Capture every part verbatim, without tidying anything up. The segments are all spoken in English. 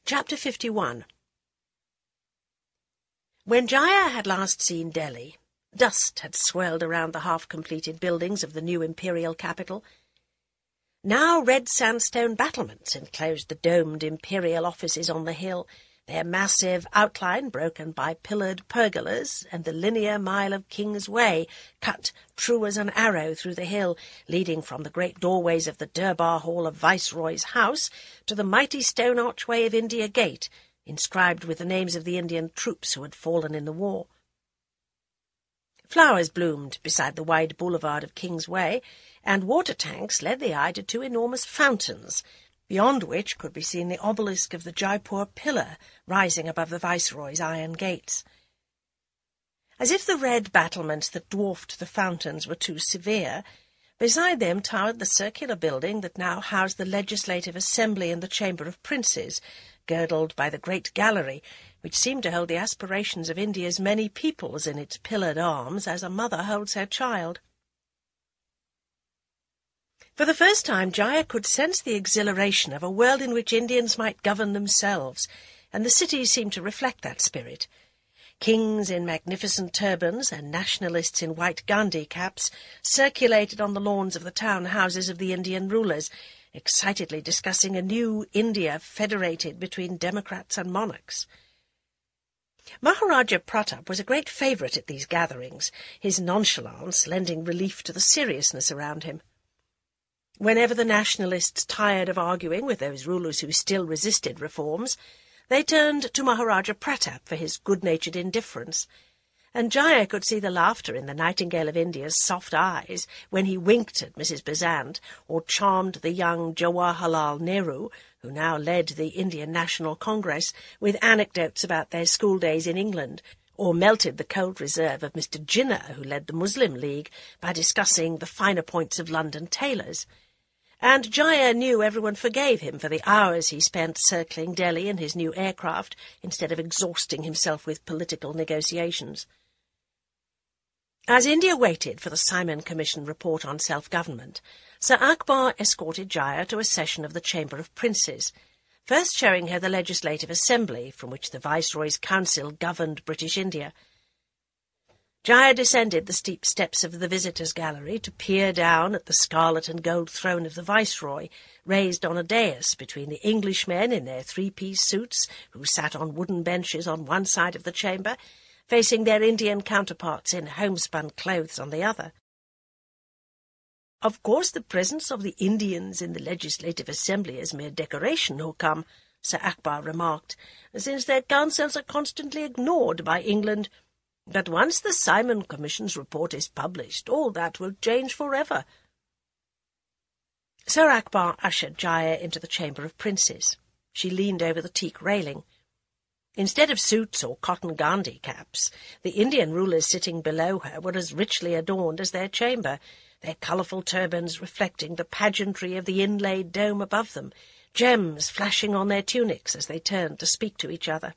Chapter fifty-one. When Jaya had last seen Delhi, dust had swirled around the half-completed buildings of the new imperial capital. Now red sandstone battlements enclosed the domed imperial offices on the hill, their massive outline broken by pillared pergolas, and the linear mile of King's Way cut true as an arrow through the hill, leading from the great doorways of the Durbar Hall of Viceroy's house to the mighty stone archway of India Gate, inscribed with the names of the Indian troops who had fallen in the war. Flowers bloomed beside the wide boulevard of King's Way, and water tanks led the eye to two enormous fountains, beyond which could be seen the obelisk of the Jaipur pillar rising above the Viceroy's iron gates. As if the red battlements that dwarfed the fountains were too severe, beside them towered the circular building that now housed the Legislative Assembly and the Chamber of Princes, girdled by the great gallery, which seemed to hold the aspirations of India's many peoples in its pillared arms as a mother holds her child. For the first time, Jaya could sense the exhilaration of a world in which Indians might govern themselves, and the city seemed to reflect that spirit. Kings in magnificent turbans and nationalists in white Gandhi caps circulated on the lawns of the town houses of the Indian rulers, excitedly discussing a new India federated between democrats and monarchs. Maharaja Pratap was a great favourite at these gatherings, his nonchalance lending relief to the seriousness around him. Whenever the nationalists tired of arguing with those rulers who still resisted reforms, they turned to Maharaja Pratap for his good-natured indifference, and Jaya could see the laughter in the Nightingale of India's soft eyes when he winked at Missus Besant or charmed the young Jawaharlal Nehru, who now led the Indian National Congress, with anecdotes about their school days in England, or melted the cold reserve of Mister Jinnah, who led the Muslim League, by discussing the finer points of London tailors. And Jaya knew everyone forgave him for the hours he spent circling Delhi in his new aircraft, instead of exhausting himself with political negotiations. As India waited for the Simon Commission report on self-government, Sir Akbar escorted Jaya to a session of the Chamber of Princes, first showing her the Legislative Assembly, from which the Viceroy's Council governed British India. Jaya descended the steep steps of the visitors' gallery to peer down at the scarlet and gold throne of the Viceroy, raised on a dais between the Englishmen in their three-piece suits, who sat on wooden benches on one side of the chamber, facing their Indian counterparts in homespun clothes on the other. "Of course the presence of the Indians in the Legislative Assembly is mere decoration, Hukam," Sir Akbar remarked, "since their counsels are constantly ignored by England. But once the Simon Commission's report is published, all that will change forever." Sir Akbar ushered Jaya into the Chamber of Princes. She leaned over the teak railing. Instead of suits or cotton Gandhi caps, the Indian rulers sitting below her were as richly adorned as their chamber, their colourful turbans reflecting the pageantry of the inlaid dome above them, gems flashing on their tunics as they turned to speak to each other.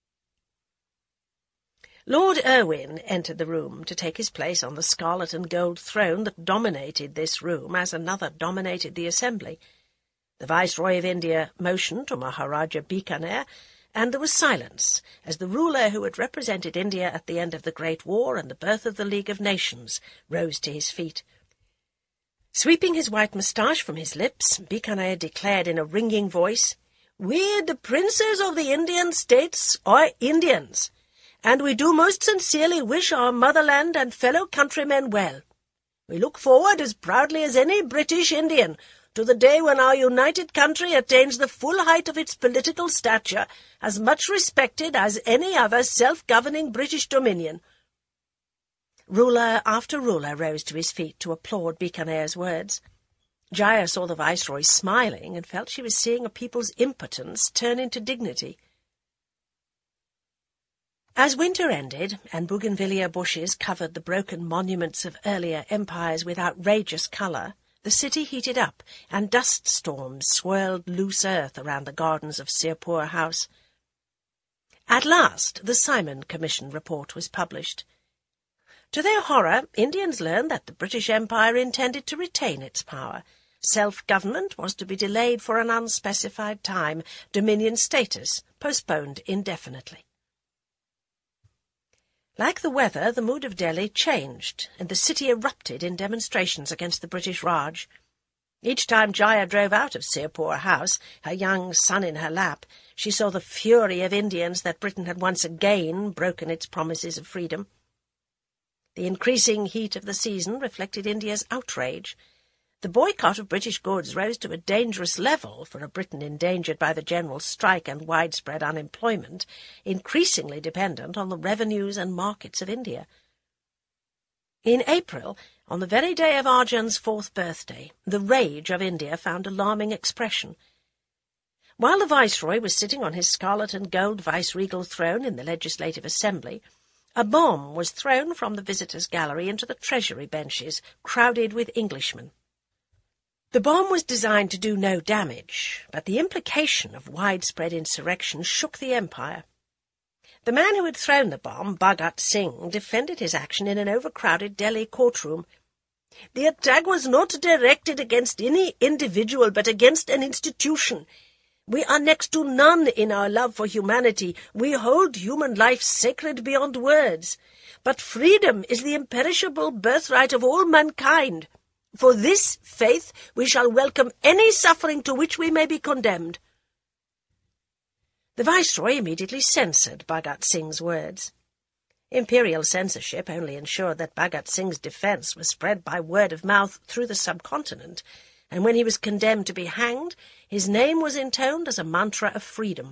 Lord Irwin entered the room to take his place on the scarlet and gold throne that dominated this room as another dominated the assembly. The Viceroy of India motioned to Maharaja Bikaner, and there was silence as the ruler who had represented India at the end of the Great War and the birth of the League of Nations rose to his feet. Sweeping his white moustache from his lips, Bikaner declared in a ringing voice, "We, the princes of the Indian states, are Indians, and we do most sincerely wish our motherland and fellow countrymen well. We look forward as proudly as any British Indian to the day when our united country attains the full height of its political stature, as much respected as any other self-governing British dominion." Ruler after ruler rose to his feet to applaud Bikaner's words. Jaya saw the Viceroy smiling and felt she was seeing a people's impotence turn into dignity. As winter ended and bougainvillea bushes covered the broken monuments of earlier empires with outrageous colour, the city heated up, and dust storms swirled loose earth around the gardens of Sirpur House. At last the Simon Commission report was published. To their horror, Indians learned that the British Empire intended to retain its power, Self-government was to be delayed for an unspecified time, dominion status postponed indefinitely. Like the weather, the mood of Delhi changed, and the city erupted in demonstrations against the British Raj. Each time Jaya drove out of Sirpur House, her young son in her lap, she saw the fury of Indians that Britain had once again broken its promises of freedom. The increasing heat of the season reflected India's outrage. The boycott of British goods rose to a dangerous level for a Britain endangered by the general strike and widespread unemployment, increasingly dependent on the revenues and markets of India. In April, on the very day of Arjan's fourth birthday, the rage of India found alarming expression. While the Viceroy was sitting on his scarlet and gold viceregal throne in the Legislative Assembly, a bomb was thrown from the visitors' gallery into the Treasury benches, crowded with Englishmen. The bomb was designed to do no damage, but the implication of widespread insurrection shook the empire. The man who had thrown the bomb, Bhagat Singh, defended his action in an overcrowded Delhi courtroom. "The attack was not directed against any individual, but against an institution. We are next to none in our love for humanity. We hold human life sacred beyond words. But freedom is the imperishable birthright of all mankind. For this faith we shall welcome any suffering to which we may be condemned." The Viceroy immediately censored Bhagat Singh's words. Imperial censorship only ensured that Bhagat Singh's defence was spread by word of mouth through the subcontinent, and when he was condemned to be hanged, his name was intoned as a mantra of freedom.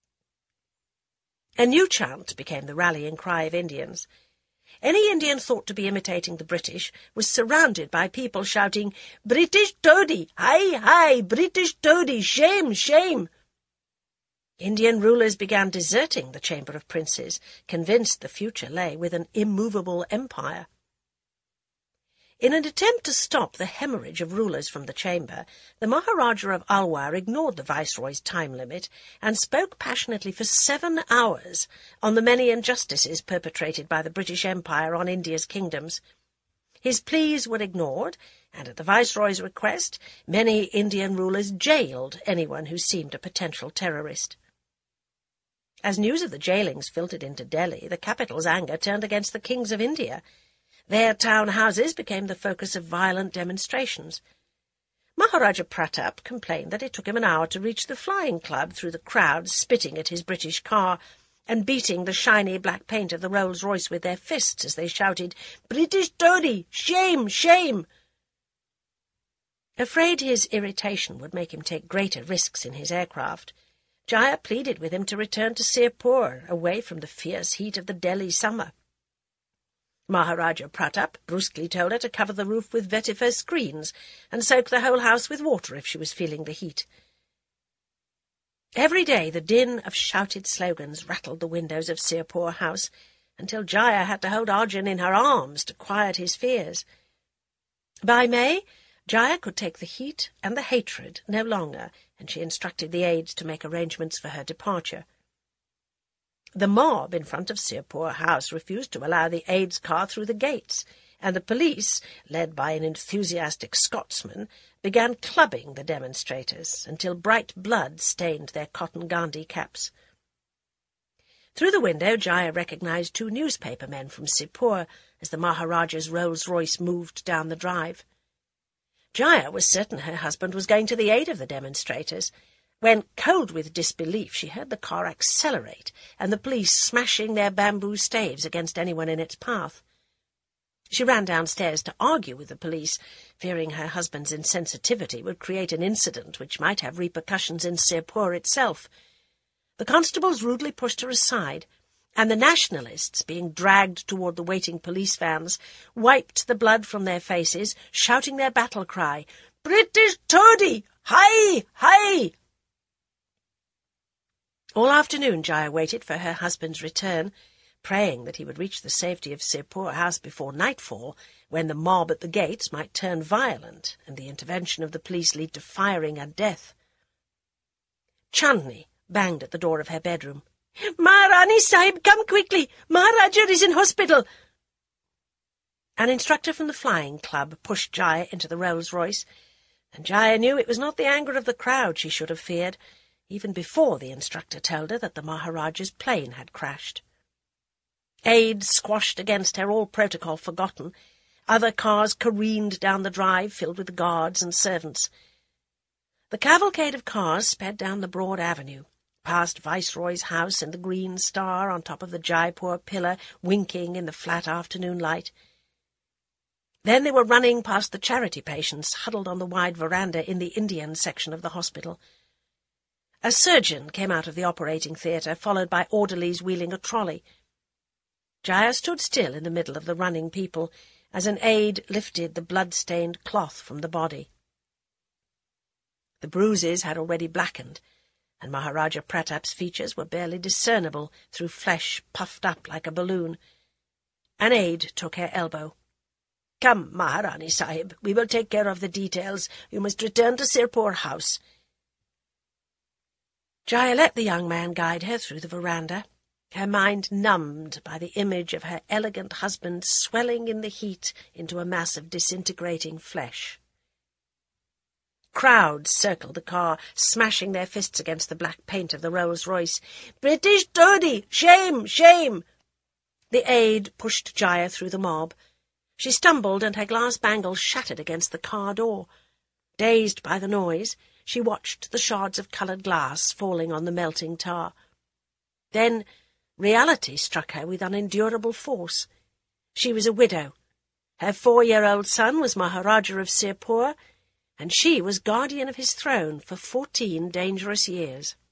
A new chant became the rallying cry of Indians. Any Indian thought to be imitating the British was surrounded by people shouting, "British toady! Hi, hi! British toady! Shame, shame!" Indian rulers began deserting the Chamber of Princes, convinced the future lay with an immovable empire. In an attempt to stop the hemorrhage of rulers from the chamber, the Maharaja of Alwar ignored the Viceroy's time limit and spoke passionately for seven hours on the many injustices perpetrated by the British Empire on India's kingdoms. His pleas were ignored, and at the Viceroy's request, many Indian rulers jailed anyone who seemed a potential terrorist. As news of the jailings filtered into Delhi, the capital's anger turned against the kings of India. Their town houses became the focus of violent demonstrations. Maharaja Pratap complained that it took him an hour to reach the flying club through the crowd spitting at his British car and beating the shiny black paint of the Rolls-Royce with their fists as they shouted, "British toady! Shame! Shame!" Afraid his irritation would make him take greater risks in his aircraft, Jaya pleaded with him to return to Sirpur, away from the fierce heat of the Delhi summer. Maharaja Pratap brusquely told her to cover the roof with vetiver screens and soak the whole house with water if she was feeling the heat. Every day the din of shouted slogans rattled the windows of Sirpur House, until Jaya had to hold Arjun in her arms to quiet his fears. By May, Jaya could take the heat and the hatred no longer, and she instructed the aides to make arrangements for her departure. The mob in front of Sirpur House refused to allow the aides' car through the gates, and the police, led by an enthusiastic Scotsman, began clubbing the demonstrators until bright blood stained their cotton Gandhi caps. Through the window, Jaya recognized two newspaper men from Sirpur as the Maharaja's Rolls-Royce moved down the drive. Jaya was certain her husband was going to the aid of the demonstrators, when, cold with disbelief, she heard the car accelerate and the police smashing their bamboo staves against anyone in its path. She ran downstairs to argue with the police, fearing her husband's insensitivity would create an incident which might have repercussions in Sirpur itself. The constables rudely pushed her aside, and the nationalists, being dragged toward the waiting police vans, wiped the blood from their faces, shouting their battle cry, "British toady! Hi! Hi!" All afternoon Jaya waited for her husband's return, praying that he would reach the safety of Sirpur House before nightfall, when the mob at the gates might turn violent and the intervention of the police lead to firing and death. Chandni banged at the door of her bedroom. "Maharani Sahib, come quickly! Maharaja is in hospital!" An instructor from the flying club pushed Jaya into the Rolls-Royce. And Jaya knew it was not the anger of the crowd she should have feared, even before the instructor told her that the Maharaja's plane had crashed. Aides squashed against her, all protocol forgotten. Other cars careened down the drive, filled with guards and servants. The cavalcade of cars sped down the broad avenue, past Viceroy's house and the green star on top of the Jaipur pillar, winking in the flat afternoon light. Then they were running past the charity patients huddled on the wide veranda in the Indian section of the hospital. A surgeon came out of the operating theatre, followed by orderlies wheeling a trolley. Jaya stood still in the middle of the running people as an aide lifted the blood-stained cloth from the body. The bruises had already blackened, and Maharaja Pratap's features were barely discernible through flesh puffed up like a balloon. An aide took her elbow. "Come, Maharani Sahib, we will take care of the details. You must return to Sirpur House." Jaya let the young man guide her through the veranda, her mind numbed by the image of her elegant husband swelling in the heat into a mass of disintegrating flesh. Crowds circled the car, smashing their fists against the black paint of the Rolls-Royce. "British toady! Shame! Shame!" The aide pushed Jaya through the mob. She stumbled, and her glass bangles shattered against the car door. Dazed by the noise, she watched the shards of coloured glass falling on the melting tar. Then reality struck her with unendurable force. She was a widow. Her four-year-old son was Maharaja of Sirpur, and she was guardian of his throne for fourteen dangerous years.